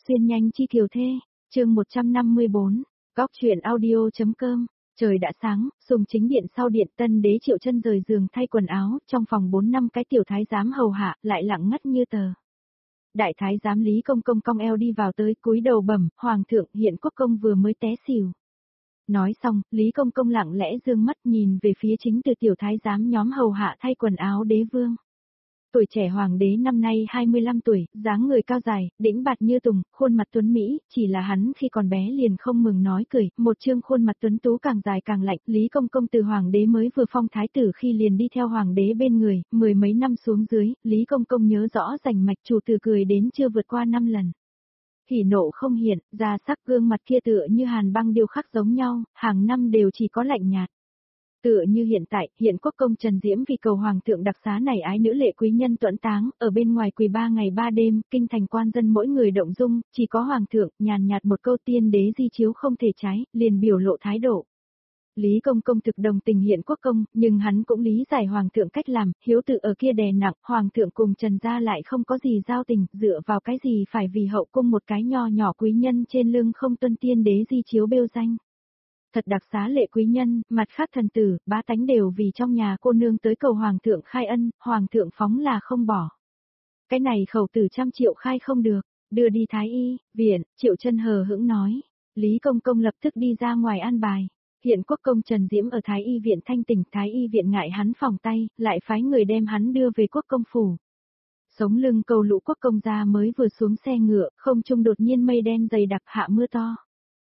Xuyên nhanh chi kiều thê, chương 154, góc chuyện audio.com. Trời đã sáng, Sùng Chính điện sau điện Tân đế Triệu Chân rời giường thay quần áo, trong phòng 4 năm cái tiểu thái giám hầu hạ, lại lặng ngắt như tờ. Đại thái giám Lý Công Công cong eo đi vào tới, cúi đầu bẩm, Hoàng thượng Hiện Quốc công vừa mới té xỉu. Nói xong, Lý Công Công lặng lẽ dương mắt nhìn về phía chính từ tiểu thái giám nhóm hầu hạ thay quần áo đế vương. Tuổi trẻ hoàng đế năm nay 25 tuổi, dáng người cao dài, đĩnh bạt như tùng, khuôn mặt tuấn Mỹ, chỉ là hắn khi còn bé liền không mừng nói cười, một trương khuôn mặt tuấn tú càng dài càng lạnh. Lý Công Công từ hoàng đế mới vừa phong thái tử khi liền đi theo hoàng đế bên người, mười mấy năm xuống dưới, Lý Công Công nhớ rõ rành mạch chủ từ cười đến chưa vượt qua 5 lần. Hỉ nộ không hiện, da sắc gương mặt kia tựa như hàn băng điêu khắc giống nhau, hàng năm đều chỉ có lạnh nhạt. Tựa như hiện tại, Hiện Quốc công Trần Diễm vì cầu hoàng thượng đặc xá này ái nữ lệ quý nhân tuẫn táng, ở bên ngoài quỳ 3 ngày 3 đêm, kinh thành quan dân mỗi người động dung, chỉ có hoàng thượng, nhàn nhạt một câu tiên đế di chiếu không thể trái, liền biểu lộ thái độ. Lý Công Công thực đồng tình Hiện Quốc công, nhưng hắn cũng lý giải hoàng thượng cách làm, hiếu tự ở kia đè nặng, hoàng thượng cùng Trần gia lại không có gì giao tình, dựa vào cái gì phải vì hậu cung một cái nho nhỏ quý nhân trên lưng không tuân tiên đế di chiếu bêu danh. Thật đặc xá lệ quý nhân, mặt khác thần tử, bá tánh đều vì trong nhà cô nương tới cầu hoàng thượng khai ân, hoàng thượng phóng là không bỏ. Cái này khẩu tử 100 triệu khai không được, đưa đi thái y, viện, Triệu Chân hờ hững nói. Lý Công Công lập tức đi ra ngoài an bài. Hiện Quốc công Trần Diễm ở thái y viện thanh tỉnh, thái y viện ngại hắn phòng tay, lại phái người đem hắn đưa về quốc công phủ. Sống lưng cầu lũ quốc công gia mới vừa xuống xe ngựa, không trung đột nhiên mây đen dày đặc hạ mưa to.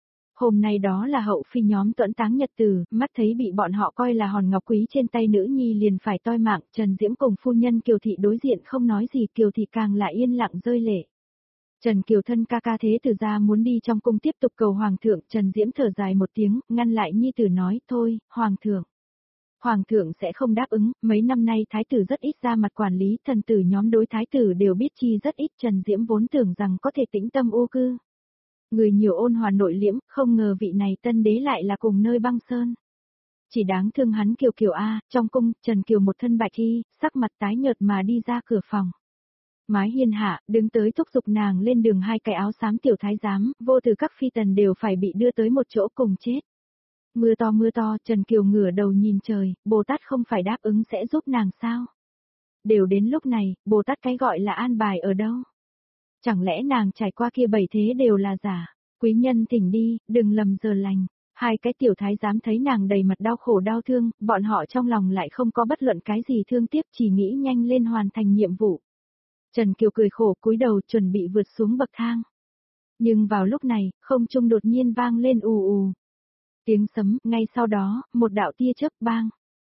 Hôm nay đó là hậu phi nhóm tuẫn táng nhật tử, mắt thấy bị bọn họ coi là hòn ngọc quý trên tay nữ nhi liền phải toi mạng, Trần Diễm cùng phu nhân Kiều Thị đối diện không nói gì, Kiều Thị càng lại yên lặng rơi lệ. Trần Kiều thân ca ca thế tử ra muốn đi trong cung tiếp tục cầu hoàng thượng, Trần Diễm thở dài một tiếng, ngăn lại nhi tử nói, thôi, hoàng thượng. Hoàng thượng sẽ không đáp ứng, mấy năm nay thái tử rất ít ra mặt quản lý, thần tử nhóm đối thái tử đều biết chi rất ít, Trần Diễm vốn tưởng rằng có thể tĩnh tâm ô cư. Người nhiều ôn hòa nội liễm, không ngờ vị này tân đế lại là cùng nơi băng sơn. Chỉ đáng thương hắn Kiều Kiều trong cung, Trần Kiều một thân bạch y, sắc mặt tái nhợt mà đi ra cửa phòng. Mái hiên hạ, đứng tới thúc giục nàng lên đường hai cái áo xám tiểu thái giám, vô từ các phi tần đều phải bị đưa tới một chỗ cùng chết. Mưa to, Trần Kiều ngửa đầu nhìn trời, Bồ Tát không phải đáp ứng sẽ giúp nàng sao? Đều đến lúc này, Bồ Tát cái gọi là an bài ở đâu? Chẳng lẽ nàng trải qua kia 7 thế đều là giả, quý nhân thỉnh đi, đừng lầm giờ lành. Hai cái tiểu thái giám thấy nàng đầy mặt đau khổ đau thương, bọn họ trong lòng lại không có bất luận cái gì thương tiếc, chỉ nghĩ nhanh lên hoàn thành nhiệm vụ. Trần Kiều cười khổ cúi đầu chuẩn bị vượt xuống bậc thang. Nhưng vào lúc này, không trung đột nhiên vang lên ù ù. Tiếng sấm, ngay sau đó, một đạo tia chớp bang.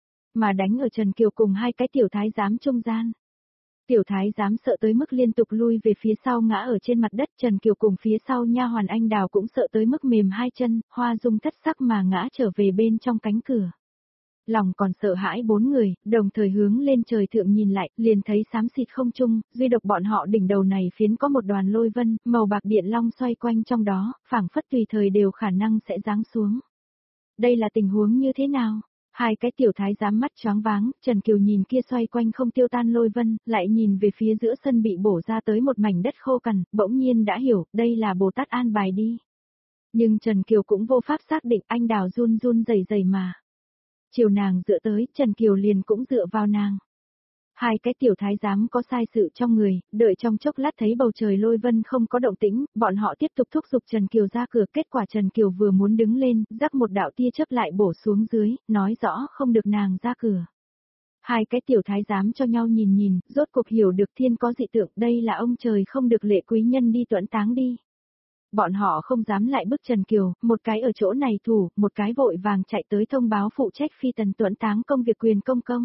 Mà đánh ở Trần Kiều cùng hai cái tiểu thái giám trung gian. Tiểu thái giám sợ tới mức liên tục lui về phía sau ngã ở trên mặt đất, Trần Kiều cùng phía sau nha hoàn anh đào cũng sợ tới mức mềm hai chân, hoa dung thất sắc mà ngã trở về bên trong cánh cửa. Lòng còn sợ hãi 4 người, đồng thời hướng lên trời thượng nhìn lại, liền thấy xám xịt không trung, duy độc bọn họ đỉnh đầu này phiến có một đoàn lôi vân, màu bạc điện long xoay quanh trong đó, phảng phất tùy thời đều khả năng sẽ giáng xuống. Đây là tình huống như thế nào? Hai cái tiểu thái giám mắt choáng váng, Trần Kiều nhìn kia xoay quanh không tiêu tan lôi vân, lại nhìn về phía giữa sân bị bổ ra tới một mảnh đất khô cằn, bỗng nhiên đã hiểu, đây là Bồ Tát an bài đi. Nhưng Trần Kiều cũng vô pháp xác định, anh đào run run rẩy rẩy mà. Chiều nàng dựa tới, Trần Kiều liền cũng dựa vào nàng. Hai cái tiểu thái giám có sai sự trong người, đợi trong chốc lát thấy bầu trời lôi vân không có động tĩnh, bọn họ tiếp tục thúc giục Trần Kiều ra cửa, kết quả Trần Kiều vừa muốn đứng lên, rắc một đạo tia chớp lại bổ xuống dưới, nói rõ không được nàng ra cửa. Hai cái tiểu thái giám cho nhau nhìn, rốt cuộc hiểu được thiên có dị tượng, đây là ông trời không được lệ quý nhân đi tuẫn táng đi. Bọn họ không dám lại bức Trần Kiều, một cái ở chỗ này thủ, một cái vội vàng chạy tới thông báo phụ trách phi tần tuẫn táng công việc quyền công công.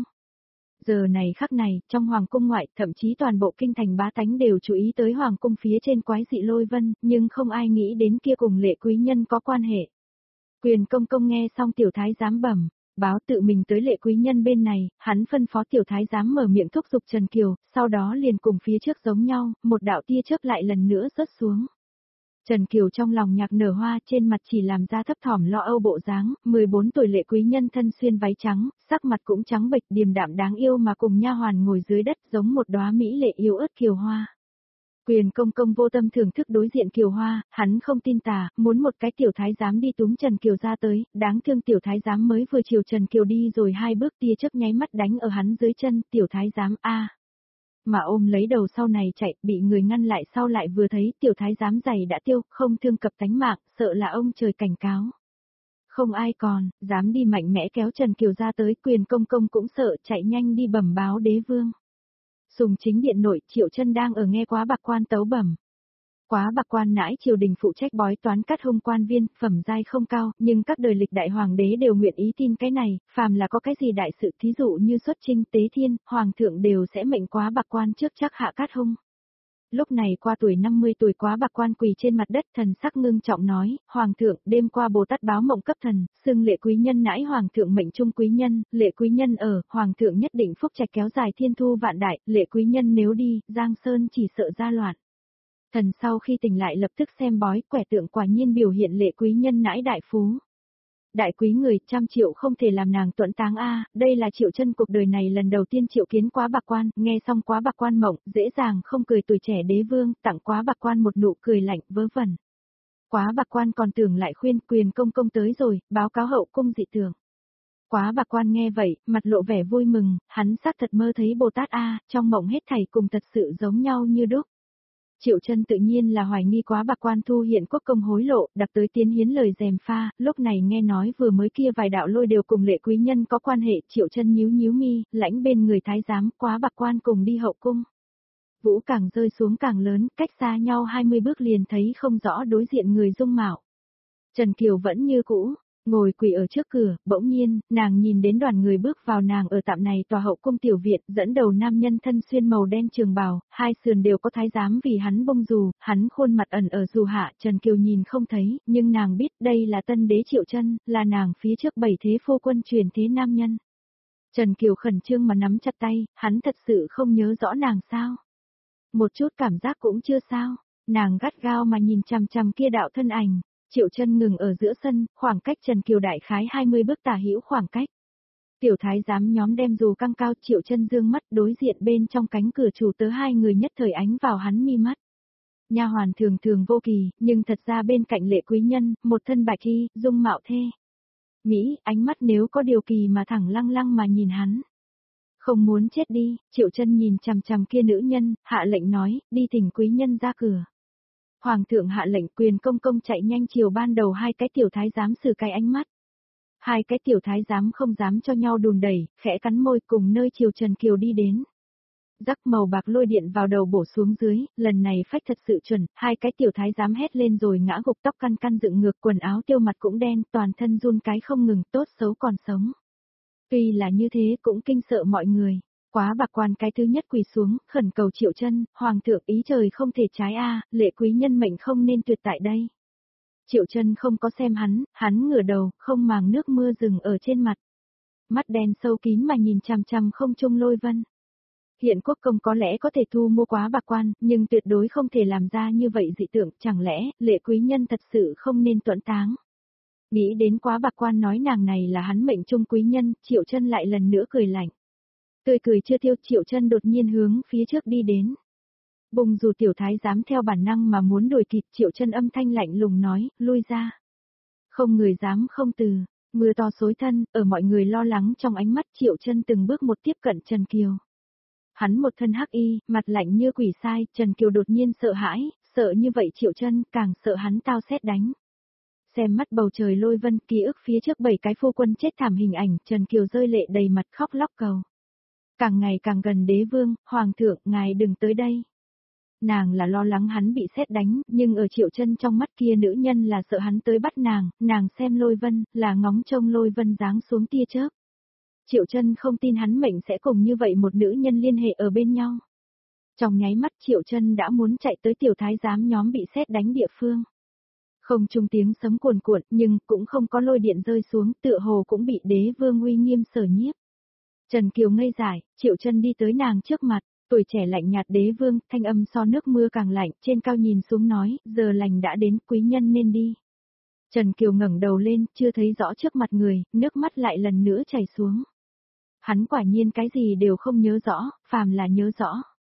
Giờ này khắc này, trong hoàng cung ngoại, thậm chí toàn bộ kinh thành bá tánh đều chú ý tới hoàng cung phía trên quái dị lôi vân, nhưng không ai nghĩ đến kia cùng lệ quý nhân có quan hệ. Quyền công công nghe xong tiểu thái giám bẩm, báo tự mình tới lệ quý nhân bên này, hắn phân phó tiểu thái giám mở miệng thúc giục Trần Kiều, sau đó liền cùng phía trước giống nhau, một đạo tia chớp lại lần nữa rớt xuống. Trần Kiều trong lòng nhạc nở hoa, trên mặt chỉ làm ra thấp thỏm lo âu bộ dáng, 14 tuổi lệ quý nhân thân xuyên váy trắng, sắc mặt cũng trắng bệch, điềm đạm đáng yêu mà cùng nha hoàn ngồi dưới đất giống một đóa mỹ lệ yếu ớt kiều hoa. Quyền công công vô tâm thưởng thức đối diện Kiều Hoa, hắn không tin tà, muốn một cái tiểu thái giám đi túm Trần Kiều ra tới, đáng thương tiểu thái giám mới vừa chiều Trần Kiều đi rồi 2 bước tia chớp nháy mắt đánh ở hắn dưới chân, tiểu thái giám a. Mà ôm lấy đầu sau này chạy, bị người ngăn lại sau lại vừa thấy tiểu thái giám giày đã tiêu, không thương cập tánh mạng, sợ là ông trời cảnh cáo. Không ai còn, dám đi mạnh mẽ kéo Trần Kiều ra tới, quyền công công cũng sợ, chạy nhanh đi bẩm báo đế vương. Sùng chính điện nội, Triệu Chân đang ở nghe Quá Bạc Quan tấu bẩm. Quá Bạc Quan nãi triều đình phụ trách bói toán cắt hung quan viên, phẩm giai không cao, nhưng các đời lịch đại hoàng đế đều nguyện ý tin cái này, phàm là có cái gì đại sự thí dụ như xuất chinh tế thiên, hoàng thượng đều sẽ mệnh Quá Bạc Quan trước chắc hạ cắt hung. Lúc này qua tuổi 50 tuổi Quá Bạc Quan quỳ trên mặt đất, thần sắc ngưng trọng nói, Hoàng thượng, đêm qua Bồ Tát báo mộng cấp thần, xưng lệ quý nhân nãi Hoàng thượng mệnh trung quý nhân, lệ quý nhân ở, Hoàng thượng nhất định phúc trạch kéo dài thiên thu vạn đại, lệ quý nhân nếu đi, Giang Sơn chỉ sợ ra loạn. Thần sau khi tỉnh lại lập tức xem bói, quẻ tượng quả nhiên biểu hiện lệ quý nhân nãi đại phú. Đại quý người, 100 triệu không thể làm nàng tuẫn táng a, đây là Triệu Chân cuộc đời này lần đầu tiên triệu kiến Quá Bạc Quan, nghe xong Quá Bạc Quan mộng, dễ dàng không cười tuổi trẻ đế vương, tặng Quá Bạc Quan một nụ cười lạnh vớ vẩn. Quá Bạc Quan còn tưởng lại khuyên quyền công công tới rồi, báo cáo hậu cung dị tưởng. Quá Bạc Quan nghe vậy, mặt lộ vẻ vui mừng, hắn xác thật mơ thấy Bồ Tát a, trong mộng hết thảy cùng thật sự giống nhau như đúc. Triệu Chân tự nhiên là hoài nghi Quá Bạc Quan thu hiện quốc công hối lộ, đặc tới tiến hiến lời dèm pha, lúc này nghe nói vừa mới kia vài đạo lôi đều cùng lệ quý nhân có quan hệ, Triệu Chân nhíu nhíu mi, lãnh bên người thái giám Quá Bạc Quan cùng đi hậu cung. Vũ càng rơi xuống càng lớn, cách xa nhau 20 bước liền thấy không rõ đối diện người dung mạo. Trần Kiều vẫn như cũ, ngồi quỳ ở trước cửa, bỗng nhiên, nàng nhìn đến đoàn người bước vào nàng ở tạm này tòa hậu cung tiểu viện, dẫn đầu nam nhân thân xuyên màu đen trường bào, hai sườn đều có thái giám vì hắn bông dù, hắn khuôn mặt ẩn ở dù hạ, Trần Kiều nhìn không thấy, nhưng nàng biết đây là tân đế Triệu Chân, là nàng phía trước 7 thế phu quân truyền thế nam nhân. Trần Kiều khẩn trương mà nắm chặt tay, hắn thật sự không nhớ rõ nàng sao? Một chút cảm giác cũng chưa sao, nàng gắt gao mà nhìn chằm chằm kia đạo thân ảnh. Triệu Chân ngừng ở giữa sân, khoảng cách Trần Kiều đại khái 20 bước tả hữu khoảng cách. Tiểu thái giám nhóm đem dù căng cao, Triệu Chân dương mắt đối diện bên trong cánh cửa chủ tớ hai người nhất thời ánh vào hắn mi mắt. Nha hoàn thường thường vô kỳ, nhưng thật ra bên cạnh lệ quý nhân, một thân bạch y, dung mạo thê. Mỹ, ánh mắt nếu có điều kỳ mà thẳng lăng lăng mà nhìn hắn. Không muốn chết đi, Triệu Chân nhìn chằm chằm kia nữ nhân, hạ lệnh nói, đi thỉnh quý nhân ra cửa. Hoàng thượng hạ lệnh, quyền công công chạy nhanh chiều ban đầu hai cái tiểu thái giám xử cái ánh mắt. Hai cái tiểu thái giám không dám cho nhau đùn đẩy, khẽ cắn môi cùng nơi chiều Trần Kiều đi đến. Rắc màu bạc lôi điện vào đầu bổ xuống dưới, lần này phách thật sự chuẩn, hai cái tiểu thái giám hét lên rồi ngã gục tóc căn căn dựng ngược, quần áo tiêu mặt cũng đen, toàn thân run cái không ngừng, tốt xấu còn sống. Tuy là như thế cũng kinh sợ mọi người. Quá Bạc Quan cái thứ nhất quỳ xuống, khẩn cầu Triệu Chân, Hoàng thượng ý trời không thể trái a, lệ quý nhân mệnh không nên tuyệt tại đây. Triệu Chân không có xem hắn ngửa đầu, không màng nước mưa rừng ở trên mặt. Mắt đen sâu kín mà nhìn chằm chằm không trung Lôi Vân. Hiện quốc công có lẽ có thể thu mua Quá Bạc Quan, nhưng tuyệt đối không thể làm ra như vậy dị tượng, chẳng lẽ lệ quý nhân thật sự không nên tuẫn táng. Nghĩ đến Quá Bạc Quan nói nàng này là hắn mệnh trung quý nhân, Triệu Chân lại lần nữa cười lạnh. Tươi cười chưa tiêu, Triệu Chân đột nhiên hướng phía trước đi đến. Bùng dù tiểu thái dám theo bản năng mà muốn đuổi kịp, Triệu Chân âm thanh lạnh lùng nói, lui ra. Không người dám không từ, mưa to xối thân, ở mọi người lo lắng trong ánh mắt Triệu Chân từng bước một tiếp cận Trần Kiều. Hắn một thân hắc y, mặt lạnh như quỷ sai, Trần Kiều đột nhiên sợ hãi, sợ như vậy Triệu Chân càng sợ hắn tao xét đánh. Xem mắt bầu trời Lôi Vân, ký ức phía trước 7 cái phu quân chết thảm hình ảnh, Trần Kiều rơi lệ đầy mặt khóc lóc cầu. Càng ngày càng gần đế vương, Hoàng thượng, ngài đừng tới đây. Nàng là lo lắng hắn bị sét đánh, nhưng ở Triệu Chân trong mắt kia nữ nhân là sợ hắn tới bắt nàng xem Lôi Vân, là ngóng trông Lôi Vân giáng xuống tia chớp. Triệu Chân không tin hắn mệnh sẽ cùng như vậy một nữ nhân liên hệ ở bên nhau. Trong nháy mắt Triệu Chân đã muốn chạy tới tiểu thái giám nhóm bị sét đánh địa phương. Không trung tiếng sấm cuồn cuộn, nhưng cũng không có lôi điện rơi xuống, tựa hồ cũng bị đế vương uy nghiêm sở nhiếp. Trần Kiều ngây dại, Triệu Chân đi tới nàng trước mặt, tuổi trẻ lạnh nhạt đế vương, thanh âm so nước mưa càng lạnh, trên cao nhìn xuống nói, giờ lành đã đến, quý nhân nên đi. Trần Kiều ngẩng đầu lên, chưa thấy rõ trước mặt người, nước mắt lại lần nữa chảy xuống. Hắn quả nhiên cái gì đều không nhớ rõ, phàm là nhớ rõ.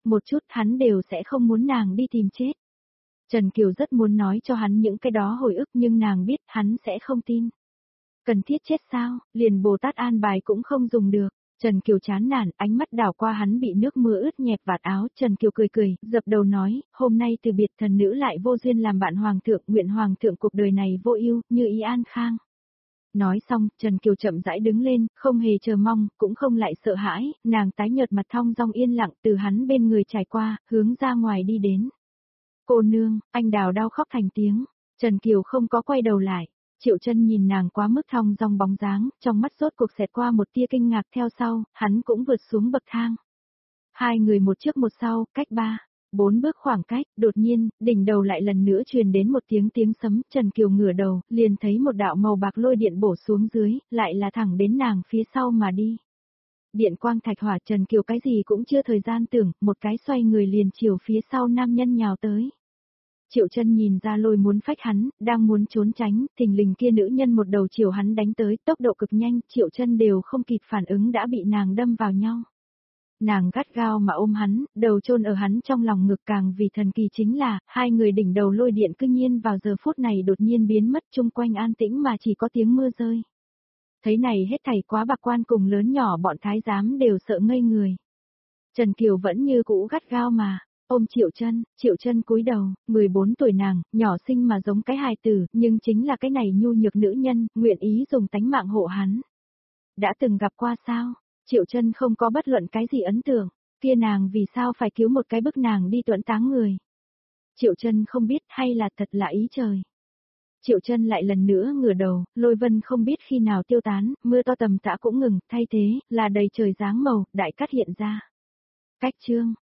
một chút hắn đều sẽ không muốn nàng đi tìm chết. Trần Kiều rất muốn nói cho hắn những cái đó hồi ức nhưng nàng biết hắn sẽ không tin. Cần thiết chết sao, liền Bồ Tát an bài cũng không dùng được. Trần Kiều chán nản, ánh mắt đảo qua hắn bị nước mưa ướt nhẹp vạt áo, Trần Kiều cười cười, dập đầu nói, hôm nay từ biệt thần nữ lại vô duyên làm bạn hoàng thượng, nguyện hoàng thượng cuộc đời này vô ưu, như ý an khang. Nói xong, Trần Kiều chậm rãi đứng lên, không hề chờ mong, cũng không lại sợ hãi, nàng tái nhợt mặt thong dong yên lặng từ hắn bên người trải qua, hướng ra ngoài đi đến. Cô nương, anh Đào đau khóc thành tiếng, Trần Kiều không có quay đầu lại. Triệu Chân nhìn nàng quá mức thong dong bóng dáng, trong mắt rốt cuộc xẹt qua một tia kinh ngạc theo sau, hắn cũng vượt xuống bậc thang. Hai người một trước một sau, cách 4 bước khoảng cách, đột nhiên, đỉnh đầu lại lần nữa truyền đến một tiếng sấm, Trần Kiều ngửa đầu, liền thấy một đạo màu bạc lôi điện bổ xuống dưới, lại là thẳng đến nàng phía sau mà đi. Điện quang thạch hỏa, Trần Kiều cái gì cũng chưa thời gian tưởng, một cái xoay người liền chiều phía sau nam nhân nhào tới. Triệu Chân nhìn ra lôi muốn phách hắn, đang muốn trốn tránh, thình lình kia nữ nhân một đầu chiều hắn đánh tới, tốc độ cực nhanh, Triệu Chân đều không kịp phản ứng đã bị nàng đâm vào nhau. Nàng gắt gao mà ôm hắn, đầu chôn ở hắn trong lòng ngực, càng vì thần kỳ chính là, hai người đỉnh đầu lôi điện cư nhiên vào giờ phút này đột nhiên biến mất, chung quanh an tĩnh mà chỉ có tiếng mưa rơi. Thấy này hết thảy quá bạc quan cùng lớn nhỏ bọn thái giám đều sợ ngây người. Trần Kiều vẫn như cũ gắt gao mà ôm Triệu Chân cúi đầu, 14 tuổi nàng, nhỏ xinh mà giống cái hài tử, nhưng chính là cái này nhu nhược nữ nhân, nguyện ý dùng tánh mạng hộ hắn. Đã từng gặp qua sao? Triệu Chân không có bất luận cái gì ấn tượng, kia nàng vì sao phải cứu một cái bức nàng đi tuẫn táng người? Triệu Chân không biết, hay là thật là ý trời. Triệu Chân lại lần nữa ngửa đầu, lôi vân không biết khi nào tiêu tán, mưa to tầm tã cũng ngừng, thay thế là đầy trời dáng màu, đại cát hiện ra. Cách chương